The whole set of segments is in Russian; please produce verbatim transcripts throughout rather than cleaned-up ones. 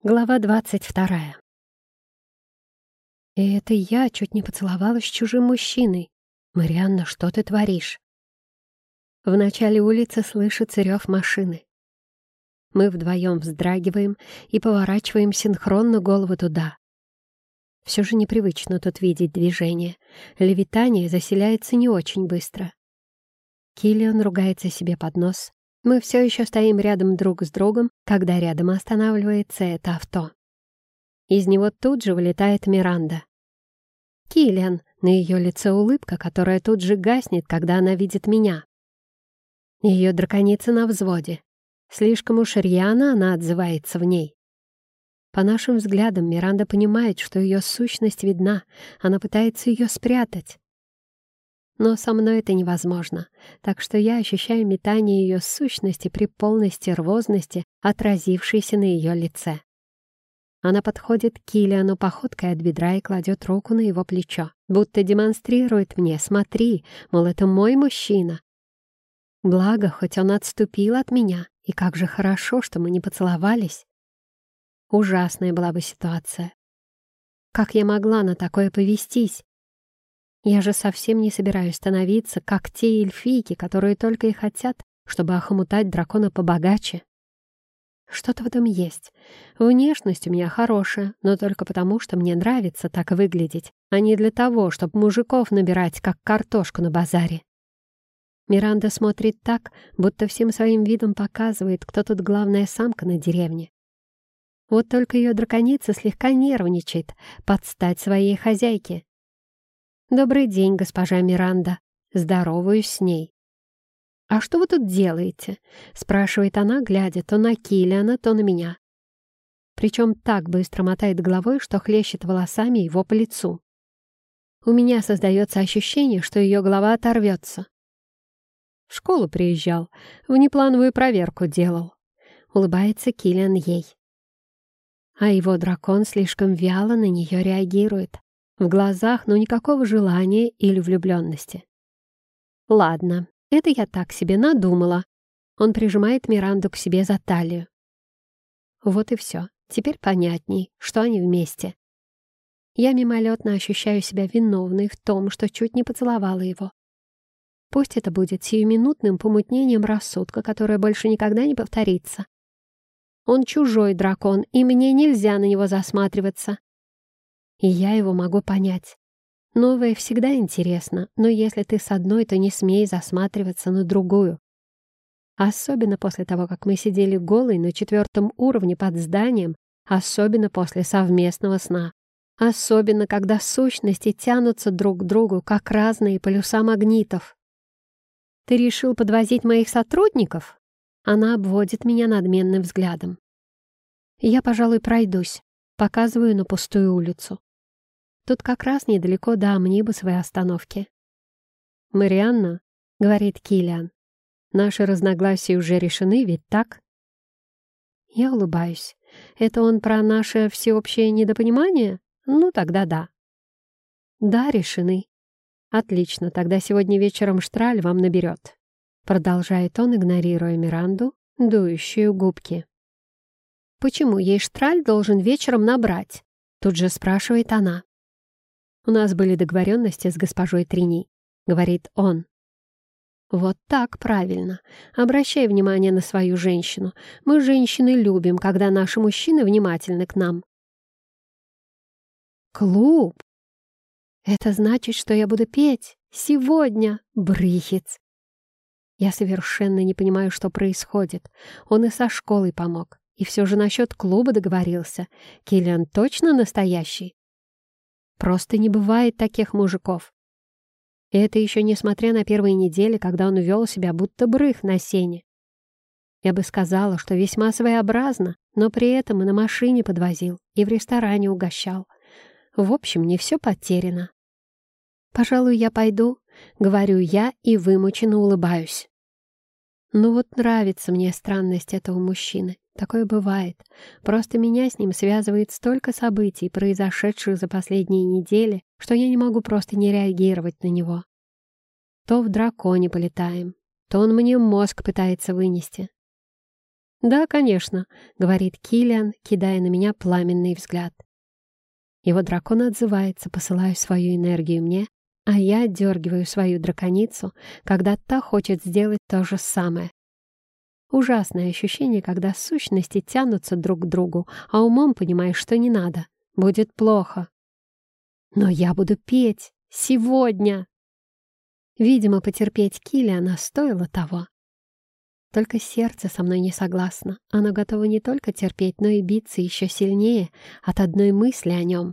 Глава двадцать вторая. И это я чуть не поцеловалась с чужим мужчиной. «Марианна, что ты творишь?» В начале улицы слышится рев машины. Мы вдвоем вздрагиваем и поворачиваем синхронно голову туда. Все же непривычно тут видеть движение. Левитание заселяется не очень быстро. Киллиан ругается себе под нос. Мы все еще стоим рядом друг с другом, когда рядом останавливается это авто. Из него тут же вылетает Миранда. «Киллиан!» — на ее лице улыбка, которая тут же гаснет, когда она видит меня. Ее драконица на взводе. Слишком уж рьяно она отзывается в ней. По нашим взглядам Миранда понимает, что ее сущность видна, она пытается ее спрятать. Но со мной это невозможно, так что я ощущаю метание ее сущности при полной стервозности, отразившейся на ее лице. Она подходит к Киллиану походкой от бедра и кладет руку на его плечо, будто демонстрирует мне: «Смотри, мол, это мой мужчина». Благо, хоть он отступил от меня, и как же хорошо, что мы не поцеловались. Ужасная была бы ситуация. Как я могла на такое повестись? Я же совсем не собираюсь становиться, как те эльфийки, которые только и хотят, чтобы охомутать дракона побогаче. Что-то в этом есть. Внешность у меня хорошая, но только потому, что мне нравится так выглядеть, а не для того, чтобы мужиков набирать, как картошку на базаре. Миранда смотрит так, будто всем своим видом показывает, кто тут главная самка на деревне. Вот только ее драконица слегка нервничает под стать своей хозяйке. «Добрый день, госпожа Миранда». Здороваюсь с ней. «А что вы тут делаете?» — спрашивает она, глядя то на Киллиана, то на меня. Причем так быстро мотает головой, что хлещет волосами его по лицу. У меня создается ощущение, что ее голова оторвется. «В школу приезжал, внеплановую проверку делал», — улыбается Киллиан ей. А его дракон слишком вяло на нее реагирует. В глазах, но никакого желания или влюбленности. «Ладно, это я так себе надумала». Он прижимает Миранду к себе за талию. Вот и все. Теперь понятней, что они вместе. Я мимолетно ощущаю себя виновной в том, что чуть не поцеловала его. Пусть это будет сиюминутным помутнением рассудка, которое больше никогда не повторится. Он чужой дракон, и мне нельзя на него засматриваться. И я его могу понять. Новое всегда интересно, но если ты с одной, то не смей засматриваться на другую. Особенно после того, как мы сидели голой на четвертом уровне под зданием, особенно после совместного сна. Особенно, когда сущности тянутся друг к другу, как разные полюса магнитов. «Ты решил подвозить моих сотрудников?» Она обводит меня надменным взглядом. Я, пожалуй, пройдусь, показываю на пустую улицу. Тут как раз недалеко до амнибусовой остановки. «Марианна», — говорит Киллиан, — «наши разногласия уже решены, ведь так?» Я улыбаюсь. Это он про наше всеобщее недопонимание? Ну, тогда да. «Да, решены». «Отлично, тогда сегодня вечером Штраль вам наберет», — продолжает он, игнорируя Миранду, дующую губки. «Почему ей Штраль должен вечером набрать?» — тут же спрашивает она. «У нас были договоренности с госпожой Трини», — говорит он. «Вот так правильно. Обращай внимание на свою женщину. Мы, женщины, любим, когда наши мужчины внимательны к нам». «Клуб? Это значит, что я буду петь сегодня, брыхец!» Я совершенно не понимаю, что происходит. Он и со школой помог. И все же насчет клуба договорился. Киллиан точно настоящий? Просто не бывает таких мужиков. И это еще несмотря на первые недели, когда он вел себя будто брых на сене. Я бы сказала, что весьма своеобразно, но при этом и на машине подвозил, и в ресторане угощал. В общем, не все потеряно. «Пожалуй, я пойду», — говорю я и вымученно улыбаюсь. Ну вот нравится мне странность этого мужчины. Такое бывает. Просто меня с ним связывает столько событий, произошедших за последние недели, что я не могу просто не реагировать на него. То в драконе полетаем, то он мне мозг пытается вынести. «Да, конечно», — говорит Киллиан, кидая на меня пламенный взгляд. Его дракон отзывается, посылая свою энергию мне, а я отдергиваю свою драконицу, когда та хочет сделать то же самое. Ужасное ощущение, когда сущности тянутся друг к другу, а умом понимаешь, что не надо. Будет плохо. Но я буду петь. Сегодня. Видимо, потерпеть Киллиана стоило того. Только сердце со мной не согласно. Оно готово не только терпеть, но и биться еще сильнее от одной мысли о нем.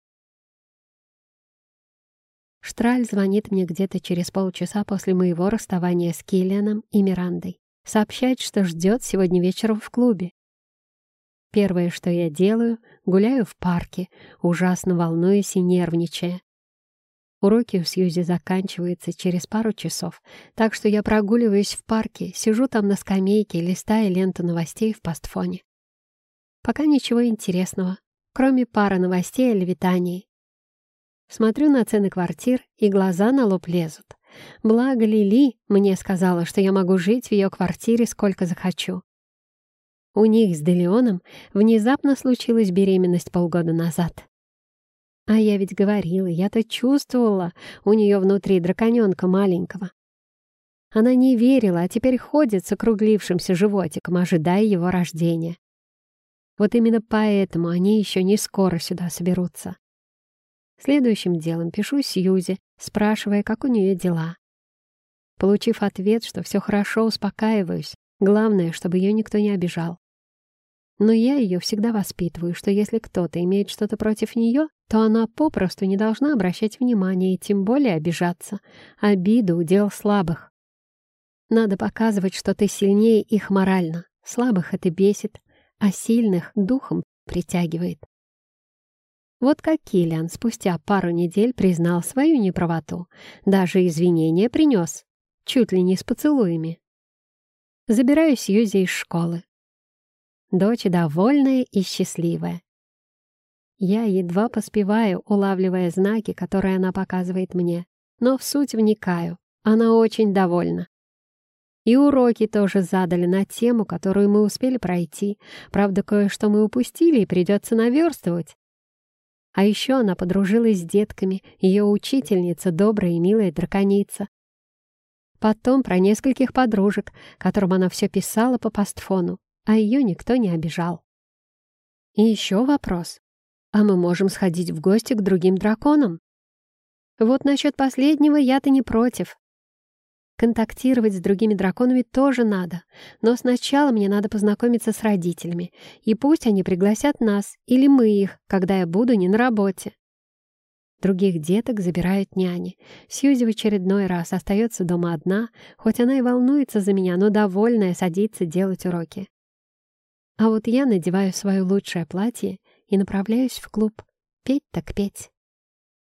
Штраль звонит мне где-то через полчаса после моего расставания с Киллианом и Мирандой. Сообщает, что ждет сегодня вечером в клубе. Первое, что я делаю, гуляю в парке, ужасно волнуюсь и нервничая. Уроки у Сьюзи заканчиваются через пару часов, так что я прогуливаюсь в парке, сижу там на скамейке, листая ленту новостей в постфоне. Пока ничего интересного, кроме пары новостей о Левитании. Смотрю на цены квартир, и глаза на лоб лезут. Благо Лили мне сказала, что я могу жить в ее квартире сколько захочу. У них с Делеоном внезапно случилась беременность полгода назад. А я ведь говорила, я-то чувствовала у нее внутри драконенка маленького. Она не верила, а теперь ходит с округлившимся животиком, ожидая его рождения. Вот именно поэтому они еще не скоро сюда соберутся. Следующим делом пишу Сьюзи, спрашивая, как у нее дела. Получив ответ, что все хорошо, успокаиваюсь. Главное, чтобы ее никто не обижал. Но я ее всегда воспитываю, что если кто-то имеет что-то против нее, то она попросту не должна обращать внимания и тем более обижаться. Обида — удел слабых. Надо показывать, что ты сильнее их морально. Слабых это бесит, а сильных духом притягивает. Вот как Киллиан спустя пару недель признал свою неправоту, даже извинения принес, чуть ли не с поцелуями. Забираю Сьюзи из школы. Дочь довольная и счастливая. Я едва поспеваю, улавливая знаки, которые она показывает мне, но в суть вникаю. Она очень довольна. И уроки тоже задали на тему, которую мы успели пройти. Правда, кое-что мы упустили и придется наверстывать. А еще она подружилась с детками, ее учительница, добрая и милая драконица. Потом про нескольких подружек, которым она все писала по постфону, а ее никто не обижал. И еще вопрос. А мы можем сходить в гости к другим драконам? Вот насчет последнего я-то не против. Контактировать с другими драконами тоже надо, но сначала мне надо познакомиться с родителями, и пусть они пригласят нас, или мы их, когда я буду не на работе. Других деток забирают няни. Сьюзи в очередной раз остается дома одна, хоть она и волнуется за меня, но довольная садится делать уроки. А вот я надеваю свое лучшее платье и направляюсь в клуб. Петь так петь.